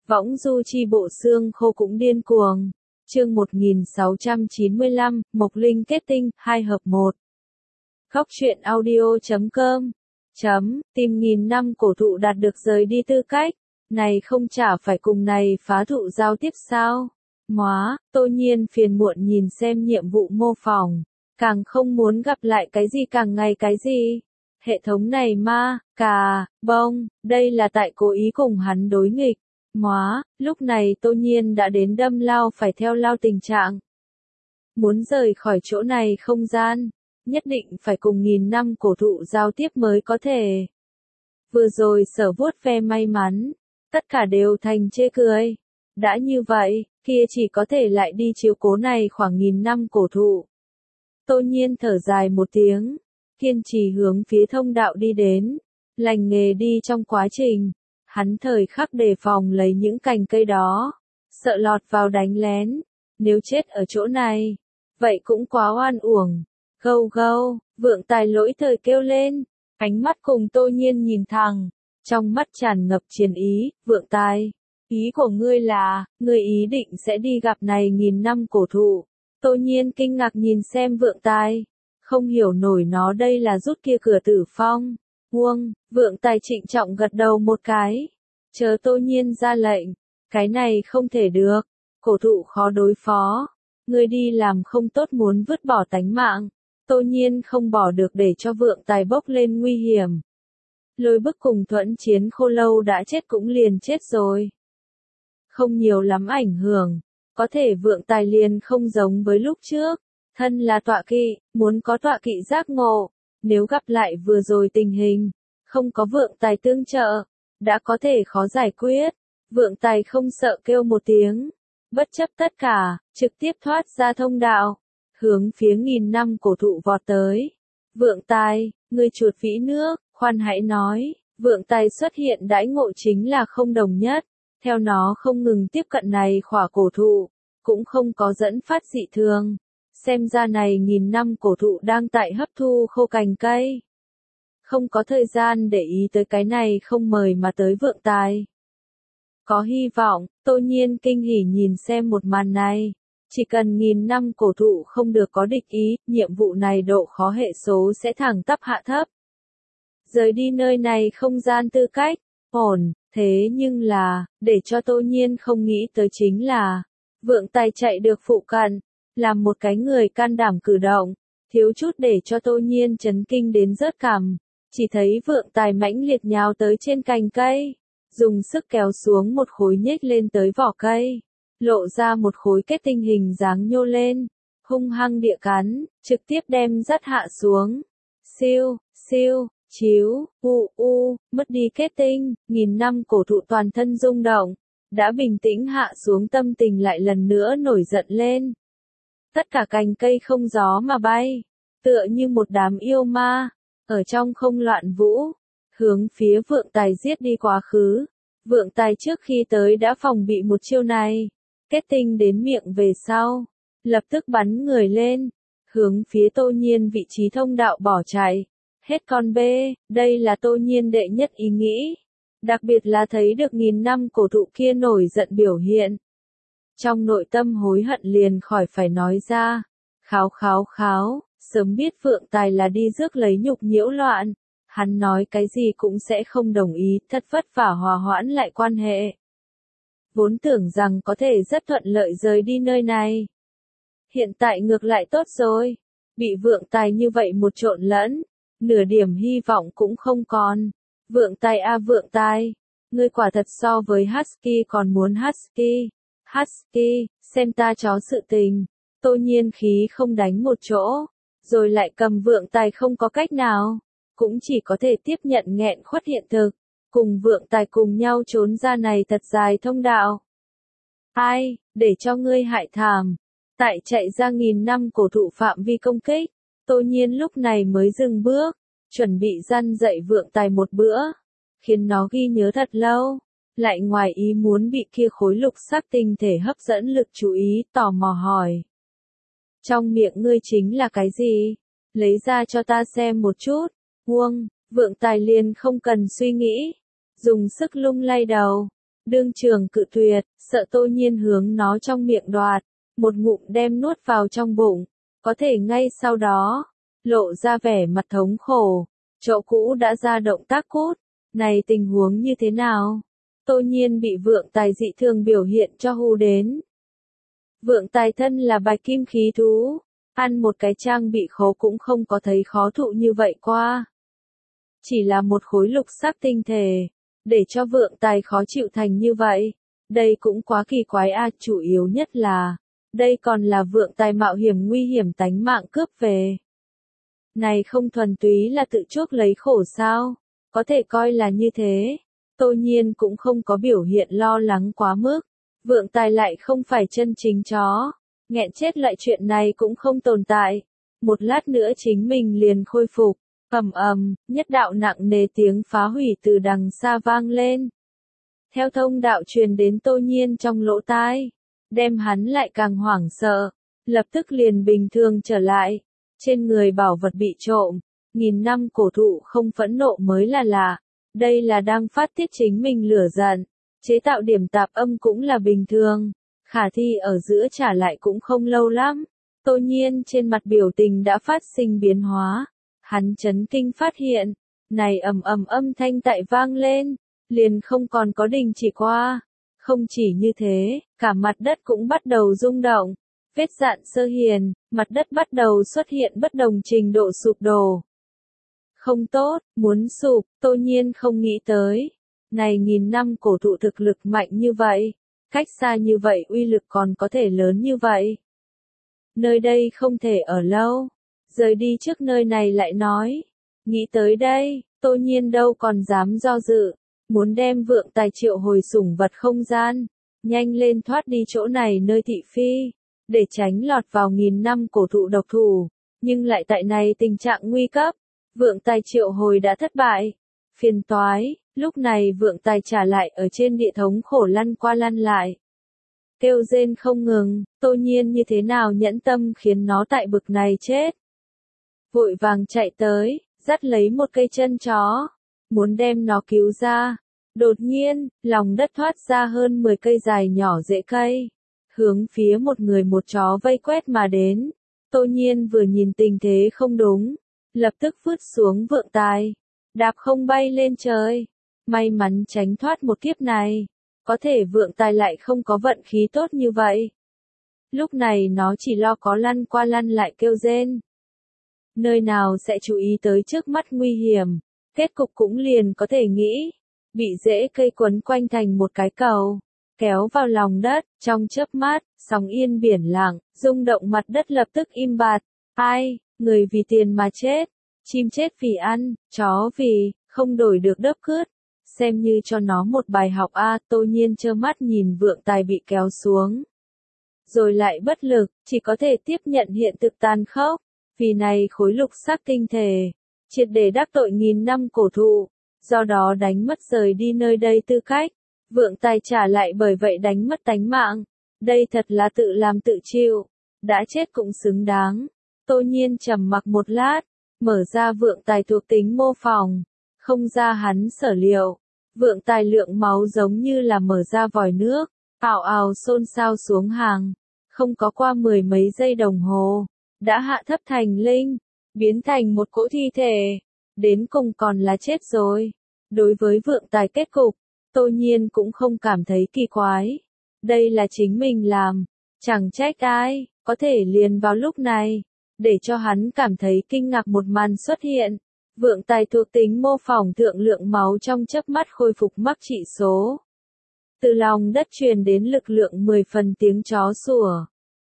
Võng du chi bộ xương khô cũng điên cuồng. Chương 1695, Mộc Linh kết tinh, 2 hợp 1. Góc truyện audio.com. Tìm nghìn năm cổ thụ đạt được rời đi tư cách. Này không chả phải cùng này phá thụ giao tiếp sao? Móa, Tô Nhiên phiền muộn nhìn xem nhiệm vụ mô phỏng. Càng không muốn gặp lại cái gì càng ngày cái gì. Hệ thống này ma, cà, bông, đây là tại cố ý cùng hắn đối nghịch. Móa, lúc này Tô Nhiên đã đến đâm lao phải theo lao tình trạng. Muốn rời khỏi chỗ này không gian, nhất định phải cùng nghìn năm cổ thụ giao tiếp mới có thể. Vừa rồi sở vuốt ve may mắn, tất cả đều thành chê cười. Đã như vậy, kia chỉ có thể lại đi chiếu cố này khoảng nghìn năm cổ thụ. Tô Nhiên thở dài một tiếng, kiên trì hướng phía thông đạo đi đến, lành nghề đi trong quá trình. Hắn thời khắc đề phòng lấy những cành cây đó, sợ lọt vào đánh lén, nếu chết ở chỗ này, vậy cũng quá oan uổng. Gâu gâu, Vượng Tài lỗi thời kêu lên, ánh mắt cùng Tô Nhiên nhìn thẳng, trong mắt tràn ngập chiến ý. Vượng Tài, ý của ngươi là, ngươi ý định sẽ đi gặp này nghìn năm cổ thụ. Tô Nhiên kinh ngạc nhìn xem Vượng Tài, không hiểu nổi nó đây là rút kia cửa tử phong. Vượng Tài trịnh trọng gật đầu một cái. Chờ Tô Nhiên ra lệnh. Cái này không thể được. Cổ thụ khó đối phó. Ngươi đi làm không tốt muốn vứt bỏ tánh mạng. Tô Nhiên không bỏ được để cho Vượng Tài bốc lên nguy hiểm. Lôi bức cùng Thuẫn Chiến Khô Lâu đã chết cũng liền chết rồi. Không nhiều lắm ảnh hưởng. Có thể Vượng Tài liền không giống với lúc trước. Thân là tọa kỵ, muốn có tọa kỵ giác ngộ. Nếu gặp lại vừa rồi tình hình, không có Vượng Tài tương trợ, đã có thể khó giải quyết. Vượng Tài không sợ kêu một tiếng, bất chấp tất cả, trực tiếp thoát ra thông đạo, hướng phía nghìn năm cổ thụ vọt tới. Vượng Tài, ngươi chuột vĩ nước, khoan hãy nói. Vượng Tài xuất hiện đãi ngộ chính là không đồng nhất, theo nó không ngừng tiếp cận này khỏa cổ thụ, cũng không có dẫn phát dị thường. Xem ra này nghìn năm cổ thụ đang tại hấp thu khô cành cây. Không có thời gian để ý tới cái này không mời mà tới Vượng Tài. Có hy vọng. Tô Nhiên kinh hỉ nhìn xem một màn này. Chỉ cần nghìn năm cổ thụ không được có địch ý, nhiệm vụ này độ khó hệ số sẽ thẳng tắp hạ thấp. Rời đi nơi này không gian tư cách, ổn, thế nhưng là, để cho Tô Nhiên không nghĩ tới chính là, Vượng Tài chạy được phụ cận, làm một cái người can đảm cử động, thiếu chút để cho Tô Nhiên chấn kinh đến rớt cằm. Chỉ thấy Vượng Tài mãnh liệt nhào tới trên cành cây, dùng sức kéo xuống một khối nhếch lên tới vỏ cây, lộ ra một khối kết tinh hình dáng nhô lên, hung hăng địa cắn, trực tiếp đem dắt hạ xuống. Siêu, siêu, chiếu, mất đi kết tinh, nghìn năm cổ thụ toàn thân rung động, đã bình tĩnh hạ xuống tâm tình lại lần nữa nổi giận lên. Tất cả cành cây không gió mà bay, tựa như một đám yêu ma, ở trong không loạn vũ, hướng phía Vượng Tài giết đi quá khứ. Vượng Tài trước khi tới đã phòng bị một chiêu này, kết tinh đến miệng về sau, lập tức bắn người lên, hướng phía Tô Nhiên vị trí thông đạo bỏ chạy. Hết con bê, đây là Tô Nhiên đệ nhất ý nghĩ, đặc biệt là thấy được nghìn năm cổ thụ kia nổi giận biểu hiện. Trong nội tâm hối hận liền khỏi phải nói ra. Kháo, sớm biết Vượng Tài là đi rước lấy nhục nhiễu loạn. Hắn nói cái gì cũng sẽ không đồng ý, thật vất vả hòa hoãn lại quan hệ. Vốn tưởng rằng có thể rất thuận lợi rời đi nơi này. Hiện tại ngược lại tốt rồi. Bị Vượng Tài như vậy một trộn lẫn, nửa điểm hy vọng cũng không còn. Vượng Tài a Vượng Tài, ngươi quả thật so với Husky còn muốn Husky. Husky, xem ta chó sự tình. Tô Nhiên khí không đánh một chỗ, rồi lại cầm Vượng Tài không có cách nào, cũng chỉ có thể tiếp nhận nghẹn khuất hiện thực, cùng Vượng Tài cùng nhau trốn ra này thật dài thông đạo. Ai, để cho ngươi hại thảm. Tại chạy ra nghìn năm cổ thụ phạm vi công kích, Tô Nhiên lúc này mới dừng bước, chuẩn bị răn dạy Vượng Tài một bữa, khiến nó ghi nhớ thật lâu. Lại ngoài ý muốn bị kia khối lục sắc tinh thể hấp dẫn lực chú ý, tò mò hỏi. Trong miệng ngươi chính là cái gì? Lấy ra cho ta xem một chút. Vượng Tài liền không cần suy nghĩ, dùng sức lung lay đầu. đương trường cự tuyệt, sợ Tô Nhiên hướng nó trong miệng đoạt, một ngụm đem nuốt vào trong bụng, có thể ngay sau đó, lộ ra vẻ mặt thống khổ, chỗ cũ đã ra động tác cút, này tình huống như thế nào? Tô Nhiên bị Vượng Tài dị thường biểu hiện cho hù đến. Vượng Tài thân là bạch kim khí thú, ăn một cái trang bị khố cũng không có thấy khó thụ như vậy qua. Chỉ là một khối lục sắc tinh thể, để cho Vượng Tài khó chịu thành như vậy, đây cũng quá kỳ quái a, chủ yếu nhất là, đây còn là Vượng Tài mạo hiểm nguy hiểm tánh mạng cướp về. Này không thuần túy là tự chuốc lấy khổ sao, có thể coi là như thế. Tô Nhiên cũng không có biểu hiện lo lắng quá mức, Vượng Tài lại không phải chân chính chó, nghẹn chết loại chuyện này cũng không tồn tại. Một lát nữa chính mình liền khôi phục, nhất đạo nặng nề tiếng phá hủy từ đằng xa vang lên. Theo thông đạo truyền đến Tô Nhiên trong lỗ tai, đem hắn lại càng hoảng sợ, lập tức liền bình thường trở lại. Trên người bảo vật bị trộm, nghìn năm cổ thụ không phẫn nộ mới là lạ. Đây là đang phát tiết chính mình lửa giận, chế tạo điểm tạp âm cũng là bình thường, khả thi ở giữa trả lại cũng không lâu lắm. Tô Nhiên trên mặt biểu tình đã phát sinh biến hóa, hắn chấn kinh phát hiện, này âm thanh tại vang lên, liền không còn có đình chỉ qua. Không chỉ như thế, cả mặt đất cũng bắt đầu rung động, vết dạn sơ hiền, mặt đất bắt đầu xuất hiện bất đồng trình độ sụp đổ. Không tốt, muốn sụp, Tô Nhiên không nghĩ tới. Này nghìn năm cổ thụ thực lực mạnh như vậy, cách xa như vậy uy lực còn có thể lớn như vậy. Nơi đây không thể ở lâu, rời đi trước nơi này lại nói. Nghĩ tới đây, Tô Nhiên đâu còn dám do dự, muốn đem Vượng Tài triệu hồi sủng vật không gian, nhanh lên thoát đi chỗ này nơi thị phi, để tránh lọt vào nghìn năm cổ thụ độc thủ, nhưng lại tại này tình trạng nguy cấp. Vượng Tài triệu hồi đã thất bại. Phiền toái, lúc này Vượng Tài trả lại ở trên địa thống khổ lăn qua lăn lại. Kêu rên không ngừng, Tô Nhiên như thế nào nhẫn tâm khiến nó tại bực này chết. Vội vàng chạy tới, dắt lấy một cây chân chó, muốn đem nó cứu ra. Đột nhiên, lòng đất thoát ra hơn 10 cây dài nhỏ rễ cây, hướng phía một người một chó vây quét mà đến. Tô Nhiên vừa nhìn tình thế không đúng, lập tức vứt xuống Vượng Tài, đạp không bay lên trời. May mắn tránh thoát một kiếp này, có thể Vượng Tài lại không có vận khí tốt như vậy. Lúc này nó chỉ lo có lăn qua lăn lại kêu rên. Nơi nào sẽ chú ý tới trước mắt nguy hiểm, kết cục cũng liền có thể nghĩ, bị rễ cây quấn quanh thành một cái cầu, kéo vào lòng đất, trong chớp mắt, sóng yên biển lặng, rung động mặt đất lập tức im bặt. Ai, người vì tiền mà chết, chim chết vì ăn, chó vì không đổi được đớp cướp, xem như cho nó một bài học a. Tô Nhiên trơ mắt nhìn Vượng Tài bị kéo xuống, rồi lại bất lực, chỉ có thể tiếp nhận hiện thực tàn khốc. Vì này khối lục sắc tinh thể, triệt để đắc tội nghìn năm cổ thụ, do đó đánh mất rời đi nơi đây tư cách. Vượng Tài trả lại bởi vậy đánh mất tánh mạng. Đây thật là tự làm tự chịu, đã chết cũng xứng đáng. Tô Nhiên trầm mặc một lát, mở ra Vượng Tài thuộc tính mô phỏng, không ra hắn sở liệu. Vượng Tài lượng máu giống như là mở ra vòi nước, ào ào xôn xao xuống hàng, không có qua 10 mấy giây đồng hồ, đã hạ thấp thành linh, biến thành một cỗ thi thể, đến cùng còn là chết rồi. Đối với Vượng Tài kết cục, Tô Nhiên cũng không cảm thấy kỳ quái. Đây là chính mình làm, chẳng trách ai, có thể liền vào lúc này, để cho hắn cảm thấy kinh ngạc một màn xuất hiện. Vượng Tài thuộc tính mô phỏng thượng lượng máu trong chớp mắt khôi phục mắc trị số. Từ lòng đất truyền đến lực lượng 10 phần tiếng chó sủa.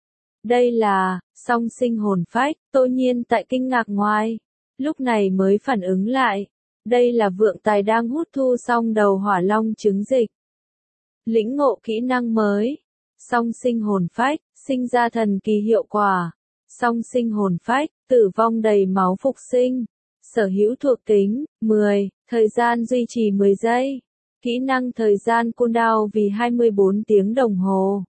Đây là, song sinh hồn phách. Tô Nhiên tại kinh ngạc ngoài, lúc này mới phản ứng lại. Đây là Vượng Tài đang hút thu xong đầu hỏa long trứng dịch. Lĩnh ngộ kỹ năng mới. Song sinh hồn phách, sinh ra thần kỳ hiệu quả. Song sinh hồn phách, tử vong đầy máu phục sinh. Sở hữu thuộc tính, 10, thời gian duy trì 10 giây. Kỹ năng thời gian cooldown vì 24 tiếng đồng hồ.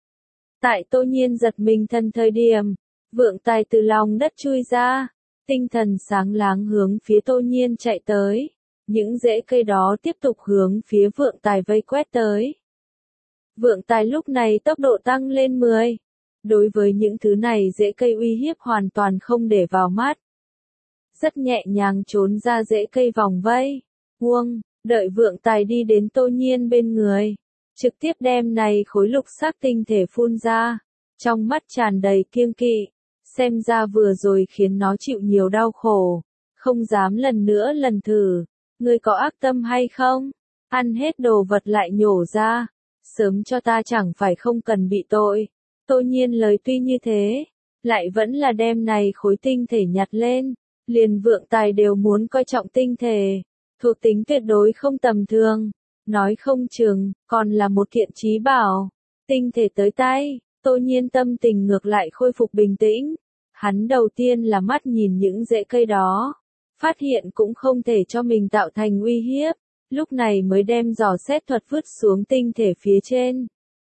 Tại Tô Nhiên giật mình thân thời điểm, Vượng Tài từ lòng đất chui ra, tinh thần sáng láng hướng phía Tô Nhiên chạy tới. những rễ cây đó tiếp tục hướng phía vượng tài vây quét tới. Vượng tài lúc này tốc độ tăng lên 10. Đối với những thứ này rễ cây uy hiếp hoàn toàn không để vào mắt. Rất nhẹ nhàng trốn ra rễ cây vòng vây. Đợi vượng tài đi đến Tô Nhiên bên người. Trực tiếp đem này khối lục sắc tinh thể phun ra. Trong mắt tràn đầy kiêng kỵ. Xem ra vừa rồi khiến nó chịu nhiều đau khổ. Không dám lần thử. Ngươi có ác tâm hay không? Ăn hết đồ vật lại nhổ ra. Sớm cho ta chẳng phải không cần bị tội. Tô Nhiên lời tuy như thế. Lại vẫn là đem này khối tinh thể nhặt lên. Liền vượng tài đều muốn coi trọng tinh thể. Thuộc tính tuyệt đối không tầm thường. Nói không chừng, còn là một kiện trí bảo. Tinh thể tới tay, Tô Nhiên tâm tình ngược lại khôi phục bình tĩnh. Hắn đầu tiên là mắt nhìn những rễ cây đó. Phát hiện cũng không thể cho mình tạo thành uy hiếp. Lúc này mới đem dò xét thuật vứt xuống tinh thể phía trên.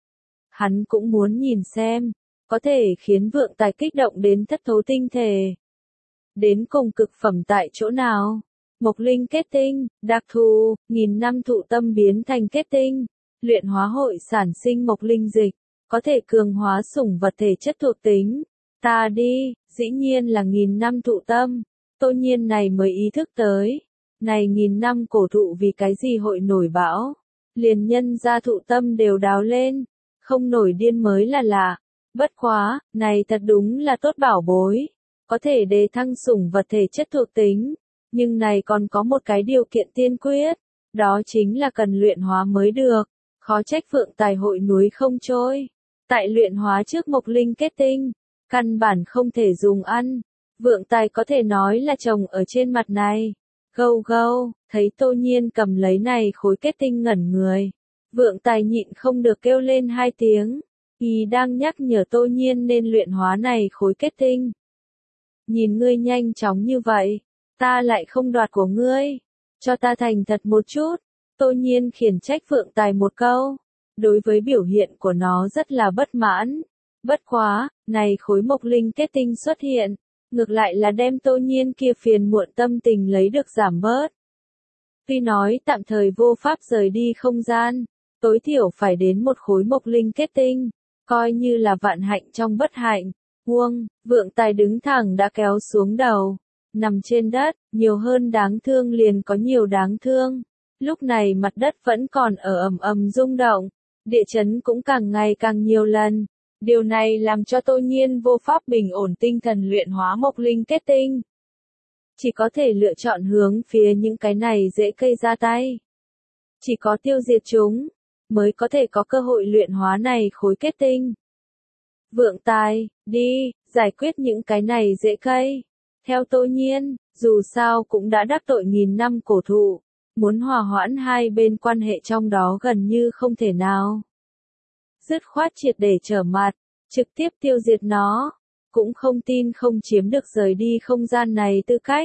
Hắn cũng muốn nhìn xem, có thể khiến vượng tài kích động đến thất thố tinh thể. Đến cùng cực phẩm tại chỗ nào? Mộc linh kết tinh, đặc thù, 1000 năm thụ tâm biến thành kết tinh. Luyện hóa hội sản sinh mộc linh dịch, có thể cường hóa sủng vật thể chất thuộc tính. Ta đi, dĩ nhiên là 1000 năm thụ tâm. Tô Nhiên này mới ý thức tới. Này 1000 năm cổ thụ vì cái gì hội nổi bão. Liền nhân ra thụ tâm đều đào lên. Không nổi điên mới là lạ. Bất quá, này thật đúng là tốt bảo bối. Có thể đề thăng sủng vật thể chất thuộc tính. Nhưng này còn có một cái điều kiện tiên quyết. Đó chính là cần luyện hóa mới được. Khó trách vượng tài hội núi không trôi. Tại luyện hóa trước mộc linh kết tinh. Căn bản không thể dùng ăn. Vượng tài có thể nói là trồng ở trên mặt này. Gâu gâu, thấy Tô Nhiên cầm lấy này khối kết tinh ngẩn người. Vượng tài nhịn không được kêu lên 2 tiếng. Y đang nhắc nhở Tô Nhiên nên luyện hóa này khối kết tinh. Nhìn ngươi nhanh chóng như vậy, ta lại không đoạt của ngươi. Cho ta thành thật một chút. Tô Nhiên khiển trách vượng tài một câu. Đối với biểu hiện của nó rất là bất mãn. Bất quá, này khối mộc linh kết tinh xuất hiện. Ngược lại là đem Tô Nhiên kia phiền muộn tâm tình lấy được giảm bớt. Tuy nói tạm thời vô pháp rời đi không gian, tối thiểu phải đến một khối mộc linh kết tinh, coi như là vạn hạnh trong bất hạnh. Vượng tài đứng thẳng đã kéo xuống đầu, nằm trên đất, nhiều hơn đáng thương liền có nhiều đáng thương. Lúc này mặt đất vẫn còn ở ầm ầm rung động, địa chấn cũng càng ngày càng nhiều lần. Điều này làm cho Tô Nhiên vô pháp bình ổn tinh thần luyện hóa mộc linh kết tinh. Chỉ có thể lựa chọn hướng phía những cái này dễ cây ra tay. Chỉ có tiêu diệt chúng, mới có thể có cơ hội luyện hóa này khối kết tinh. Vượng tài, đi, giải quyết những cái này dễ cây. Theo Tô Nhiên, dù sao cũng đã đắc tội 1000 năm cổ thụ. Muốn hòa hoãn hai bên quan hệ trong đó gần như không thể nào. Dứt khoát triệt để trở mặt, trực tiếp tiêu diệt nó, cũng không tin không chiếm được rời đi không gian này tư cách.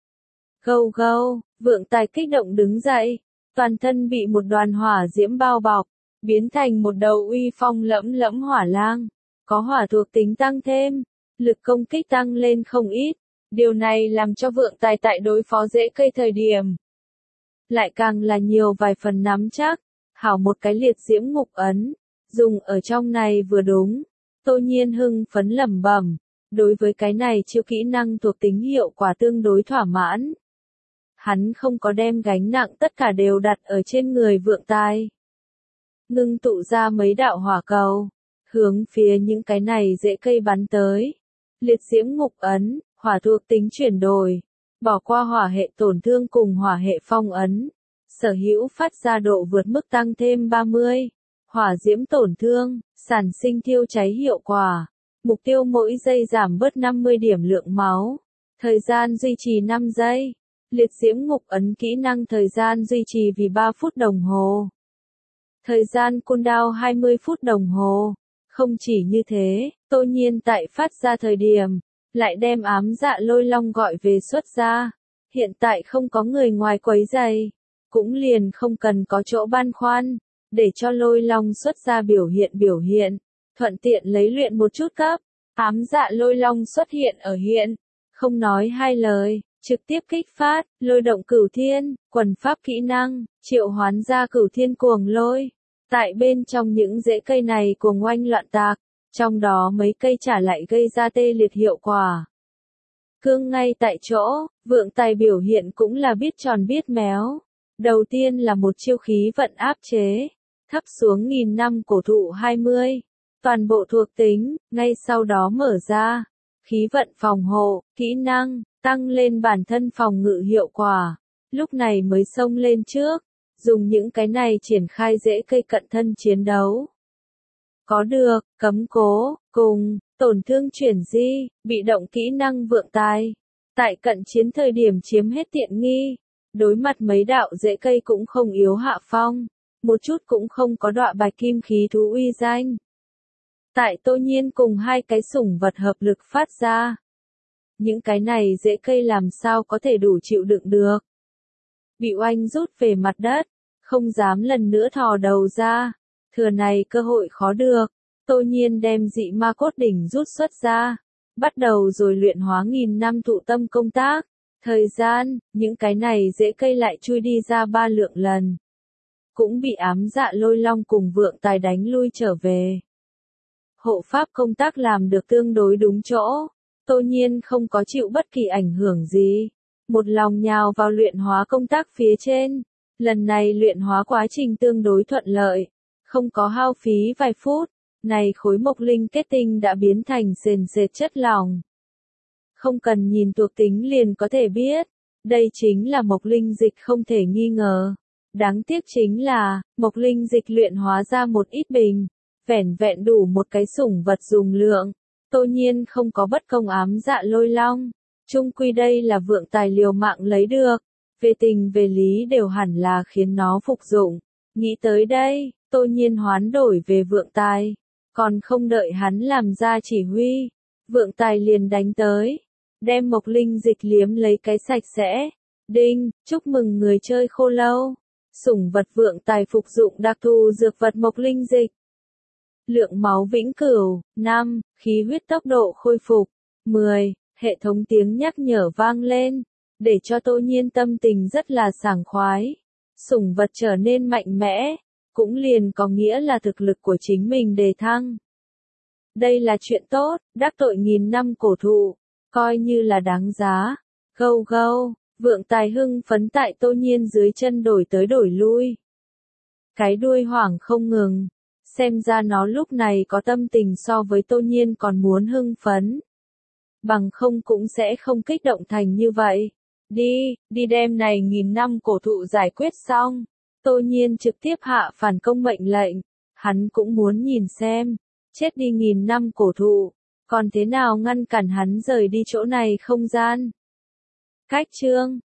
Gâu gâu, vượng tài kích động đứng dậy, toàn thân bị một đoàn hỏa diễm bao bọc, biến thành một đầu uy phong lẫm lẫm hỏa lang, có hỏa thuộc tính tăng thêm, lực công kích tăng lên không ít, điều này làm cho vượng tài tại đối phó dễ cây thời điểm. Lại càng là nhiều vài phần nắm chắc, hảo một cái liệt diễm ngục ấn. Dùng ở trong này vừa đúng. Tô Nhiên hưng phấn lẩm bẩm. Đối với cái này chiêu kỹ năng thuộc tính hiệu quả tương đối thỏa mãn. Hắn không có đem gánh nặng tất cả đều đặt ở trên người vượng tài. Ngưng tụ ra mấy đạo hỏa cầu. Hướng phía những cái này dễ cây bắn tới. Liệt diễm ngục ấn, hỏa thuộc tính chuyển đổi. Bỏ qua hỏa hệ tổn thương cùng hỏa hệ phong ấn. Sở hữu phát ra độ vượt mức tăng thêm 30. Hỏa diễm tổn thương, sản sinh thiêu cháy hiệu quả. Mục tiêu mỗi giây giảm bớt 50 điểm lượng máu. Thời gian duy trì 5 giây. Liệt diễm ngục ấn kỹ năng thời gian duy trì vì 3 phút đồng hồ. Thời gian cooldown 20 phút đồng hồ. Không chỉ như thế, Tô Nhiên tại phát ra thời điểm, lại đem ám dạ lôi long gọi về xuất ra. Hiện tại không có người ngoài quấy rầy, cũng liền không cần có chỗ băn khoăn. Để cho lôi long xuất ra biểu hiện, thuận tiện lấy luyện một chút cấp, ám dạ lôi long xuất hiện ở hiện, không nói hai lời, trực tiếp kích phát, lôi động cửu thiên, quần pháp kỹ năng, triệu hoán ra cửu thiên cuồng lôi. Tại bên trong những rễ cây này cuồng oanh loạn tạc, trong đó mấy cây trả lại gây ra tê liệt hiệu quả. Cương ngay tại chỗ, vượng tài biểu hiện cũng là biết tròn biết méo. Đầu tiên là một chiêu khí vận áp chế, thấp xuống 1000 năm cổ thụ 20, toàn bộ thuộc tính, ngay sau đó mở ra, khí vận phòng hộ, kỹ năng, tăng lên bản thân phòng ngự hiệu quả, lúc này mới xông lên trước, dùng những cái này triển khai rễ cây cận thân chiến đấu. Có được, cấm cố, cùng, tổn thương chuyển di, bị động kỹ năng vượng tài. Tại cận chiến thời điểm chiếm hết tiện nghi, đối mặt mấy đạo rễ cây cũng không yếu hạ phong, một chút cũng không có đọa bạch kim khí thú uy danh. Tại Tô Nhiên cùng hai cái sủng vật hợp lực phát ra. Những cái này rễ cây làm sao có thể đủ chịu đựng được. Bị oanh rút về mặt đất, không dám lần nữa thò đầu ra. Thừa này cơ hội khó được, Tô Nhiên đem dị ma cốt đỉnh rút xuất ra. Bắt đầu rồi luyện hóa 1000 năm thụ tâm công tác. Thời gian, những cái này rễ cây lại chui đi ra 3 lượng lần. Cũng bị ám dạ lôi long cùng vượng tài đánh lui trở về. Hộ pháp công tác làm được tương đối đúng chỗ. Tô Nhiên không có chịu bất kỳ ảnh hưởng gì. Một lòng nhào vào luyện hóa công tác phía trên. Lần này luyện hóa quá trình tương đối thuận lợi. Không có hao phí vài phút. Này khối mộc linh kết tinh đã biến thành sền sệt chất lỏng. Không cần nhìn thuộc tính liền có thể biết. Đây chính là mộc linh dịch không thể nghi ngờ. Đáng tiếc chính là, mộc linh dịch luyện hóa ra một ít bình. Vẻn vẹn đủ một cái sủng vật dùng lượng. Tô Nhiên không có bất công ám dạ lôi long. Chung quy đây là vượng tài liều mạng lấy được. Về tình về lý đều hẳn là khiến nó phục dụng. Nghĩ tới đây, Tô Nhiên hoán đổi về vượng tài. Còn không đợi hắn làm ra chỉ huy. Vượng tài liền đánh tới. Đem mộc linh dịch liếm lấy cái sạch sẽ. Đinh, chúc mừng người chơi khô lâu. Sủng vật vượng tài phục dụng đặc thù dược vật mộc linh dịch. Lượng máu vĩnh cửu, 5, khí huyết tốc độ khôi phục, 10, hệ thống tiếng nhắc nhở vang lên, để cho Tô Nhiên tâm tình rất là sảng khoái. Sủng vật trở nên mạnh mẽ, cũng liền có nghĩa là thực lực của chính mình đề thăng. Đây là chuyện tốt, đắc tội 1000 năm cổ thụ, coi như là đáng giá. Gâu gâu, vượng tài hưng phấn tại Tô Nhiên dưới chân đổi tới đổi lui. Cái đuôi hoảng không ngừng. Xem ra nó lúc này có tâm tình so với Tô Nhiên còn muốn hưng phấn. Bằng không cũng sẽ không kích động thành như vậy. Đi đem này 1000 năm cổ thụ giải quyết xong. Tô Nhiên trực tiếp hạ phản công mệnh lệnh. Hắn cũng muốn nhìn xem. Chết đi 1000 năm cổ thụ. Còn thế nào ngăn cản hắn rời đi chỗ này không gian. Cách chương